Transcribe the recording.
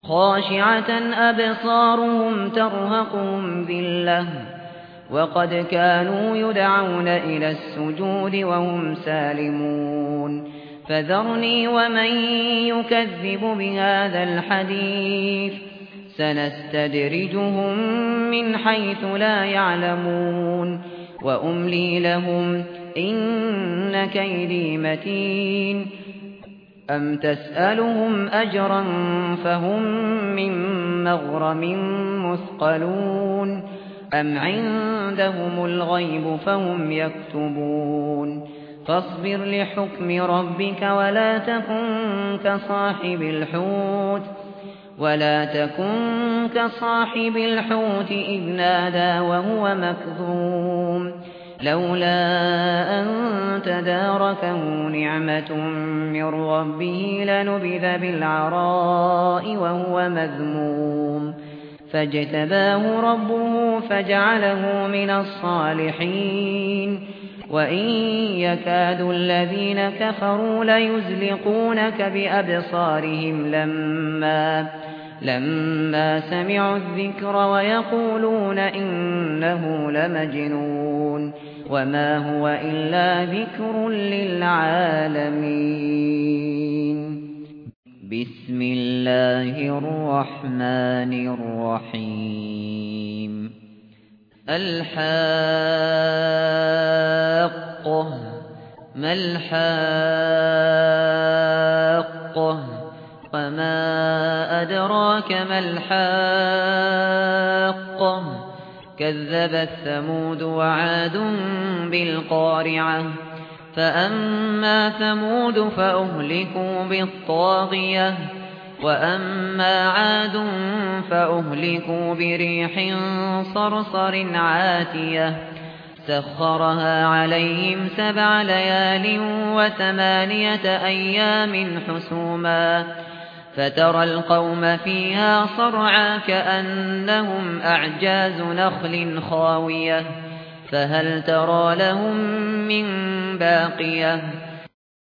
خاشعة أبصارهم ترهقهم ذلة وقد كانوا يدعون إلى السجود وهم سالمون فذرني ومن يكذب بهذا الحديث سنستدرجهم من حيث لا يعلمون وأملي لهم إن كيدي متين أم تسألهم أجرا فهم من مغرم مثقلون أم عندهم الغيب فهم يكتبون فاصبر لحكم ربك ولا تكن كصاحب الحوت إذ نادى وهو مكظوم لولا أن تداركه نعمة من ربه لنبذ بالعراء وهو مذموم فاجتباه ربه فجعله من الصالحين وإن يكاد الذين كفروا ليزلقونك بأبصارهم لما سمعوا الذكر ويقولون إنه لمجنون وما هو إلا ذكر للعالمين بسم الله الرحمن الرحيم الحاقة ما الحاقة وما أدراك ما الحاقة كذبت ثمود وعاد بالقارعة فأما ثمود فأهلكوا بالطاغية وأما عاد فأهلكوا بريح صرصر عاتية سخرها عليهم 7 ليال و8 أيام حسوما فترى القوم فيها صرعى كأنهم أعجاز نخل خاوية فهل ترى لهم من باقية